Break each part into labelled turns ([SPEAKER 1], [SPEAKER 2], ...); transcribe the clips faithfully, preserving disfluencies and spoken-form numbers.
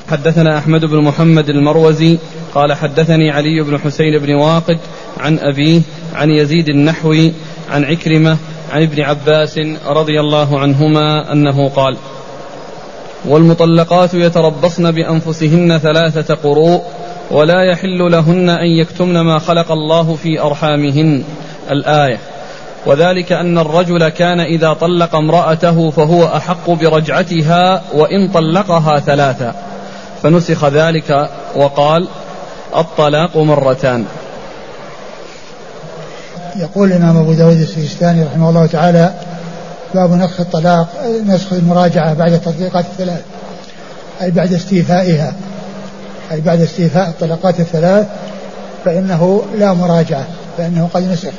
[SPEAKER 1] حدثنا أحمد بن محمد المروزي قال حدثني علي بن حسين بن واقد عن أبيه عن يزيد النحوي عن عكرمة عن ابن عباس رضي الله عنهما أنه قال: والمطلقات يتربصن بأنفسهن ثلاثة قروء ولا يحل لهن أن يكتمن ما خلق الله في أرحامهن. الآية. وذلك أن الرجل كان إذا طلق امرأته فهو أحق برجعتها وإن طلقها ثلاثة، فنسخ ذلك وقال: الطلاق مرتان.
[SPEAKER 2] يقول الإمام أبو داود السجستاني رحمه الله تعالى: باب نسخ الطلاق، نسخ المراجعة بعد التطليقات الثلاث، أي بعد استيفائها، أي بعد استيفاء الطلقات الثلاث فإنه لا مراجعة، فإنه قد نسخ.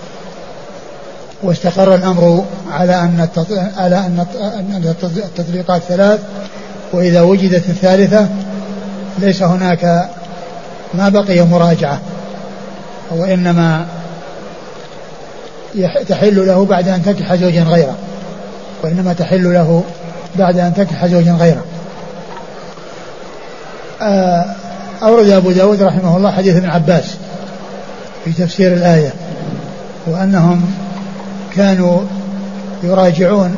[SPEAKER 2] واستقر الأمر على أن على أن التطليقات ثلاث، وإذا وجدت الثالثة ليس هناك ما بقي مراجعة، وإنما تحل له بعد أن تنكح زوجا غيره، وإنما تحل له بعد أن تنكح زوجا غيره. أورد أبو داود رحمه الله حديث ابن عباس في تفسير الآية، وأنهم كانوا يراجعون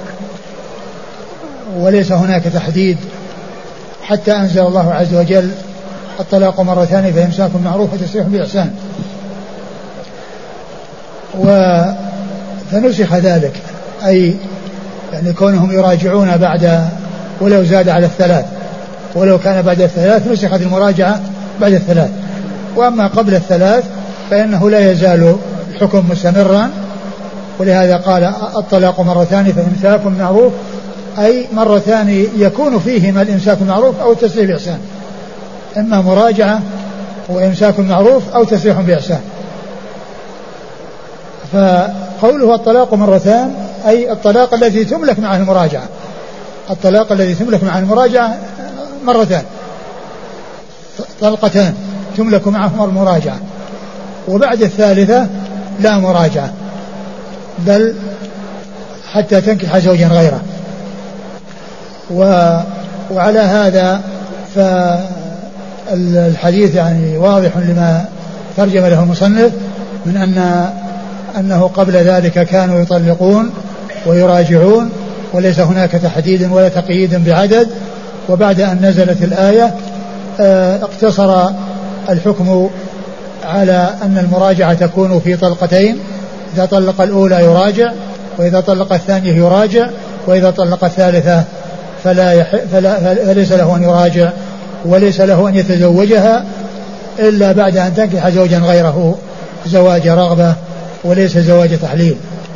[SPEAKER 2] وليس هناك تحديد، حتى أنزل الله عز وجل: الطلاق مرتان فإمساك بالمعروف وتسريح بإحسان. فنسخ ذلك، أي يعني كونهم يراجعون بعد ولو زاد على الثلاث، ولو كان بعد الثلاث نسخت المراجعة بعد الثلاث. وأما قبل الثلاث فإنه لا يزال الحكم مستمرا، ولهذا قال: الطلاق مرتان فإمساك بالمعروف، أي مرتان يكون فيهما الإمساك بالمعروف أو التسريح بإحسان، إما مراجعة وإمساك بالمعروف أو تسريح بإحسان. فقوله الطلاق مرتان أي الطلاق الذي تملك معه المراجعة، الطلاق الذي تملك معه المراجعة مرتان، طلقتان تملك معهما المراجعة، وبعد الثالثة لا مراجعة، بل حتى تنكح زوجا غيره. وعلى هذا فالحديث يعني واضح لما ترجم له المصنف من أن أنه قبل ذلك كانوا يطلقون ويراجعون وليس هناك تحديد ولا تقييد بعدد، وبعد أن نزلت الآية اقتصر الحكم على أن المراجعة تكون في طلقتين: إذا طلق الأولى يراجع، وإذا طلق الثانية يراجع، وإذا طلق الثالثة فلا, يح... فلا فليس له أن يراجع وليس له أن يتزوجها إلا بعد أن تنكح زوجا غيره زواج رغبة وليس زواج تحليل.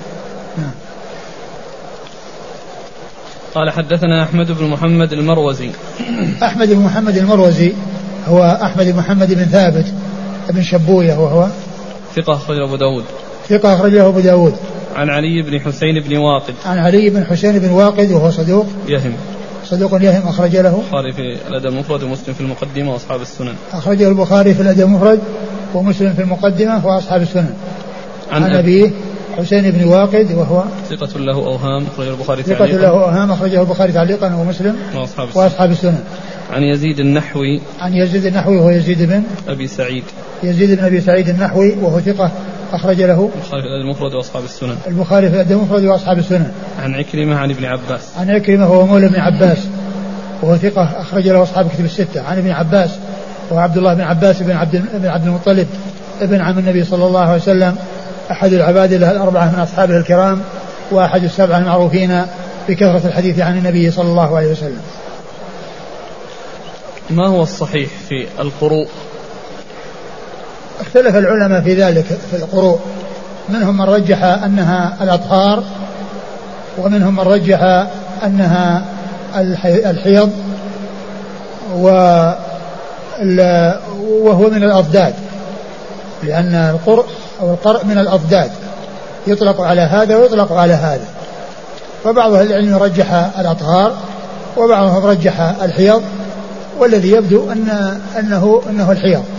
[SPEAKER 1] قال حدثنا أحمد بن محمد المروزي.
[SPEAKER 2] أحمد بن محمد المروزي هو أحمد بن محمد بن ثابت بن شبوية، وهو
[SPEAKER 1] ثقة أخرجه أبو داود.
[SPEAKER 2] ثقة أخرجه أبو داود.
[SPEAKER 1] عن علي بن حسين بن واقد.
[SPEAKER 2] عن علي بن حسين بن واقد وهو صدوق
[SPEAKER 1] يهم.
[SPEAKER 2] صدوق يهم أخرج له
[SPEAKER 1] البخاري في الأدب المفرد ومسلم في المقدمة وأصحاب السنن.
[SPEAKER 2] أخرجه البخاري في الأدب المفرد ومسلم في المقدمة وأصحاب السنن. عن, عن أبيه حسين بن واقد وهو
[SPEAKER 1] ثقة له أوهام أخرجه البخاري
[SPEAKER 2] تعليقا. ثقة له أوهام أخرجه البخاري تعليقا ومسلم
[SPEAKER 1] وأصحاب السنن.
[SPEAKER 2] وأصحاب السنن.
[SPEAKER 1] عن يزيد النحوي.
[SPEAKER 2] عن يزيد النحوي وهو يزيد بن
[SPEAKER 1] أبي سعيد.
[SPEAKER 2] يزيد بن أبي سعيد النحوي وهو ثقة أخرج له
[SPEAKER 1] البخاري في الأدب المفرد وأصحاب السنن.
[SPEAKER 2] البخاري في الأدب المفرد وأصحاب السنن.
[SPEAKER 1] عن عكرمة عن ابن عباس.
[SPEAKER 2] عن عكرمة هو مولى ابن عباس وهو ثقة أخرج له أصحاب كتب الستة. عن ابن عباس وهو عبد الله بن عباس بن عبد بن عبد المطلب ابن عم النبي صلى الله عليه وسلم، أحد العباد له الأربعة من أصحابه الكرام، وأحد السبعة المعروفين بكثرة الحديث عن النبي صلى الله عليه وسلم.
[SPEAKER 1] ما هو الصحيح في القروء؟
[SPEAKER 2] اختلف العلماء في ذلك في القروء، منهم من رجح أنها الأطهار، ومنهم من رجح أنها الحيض، وهو من الأضداد، لأن القرء أو القرء من الأضداد يطلق على هذا ويطلق على هذا. فبعض أهل العلم رجح الأطهار وبعضهم رجح الحيض، والذي يبدو أن أنه أنه الحيض،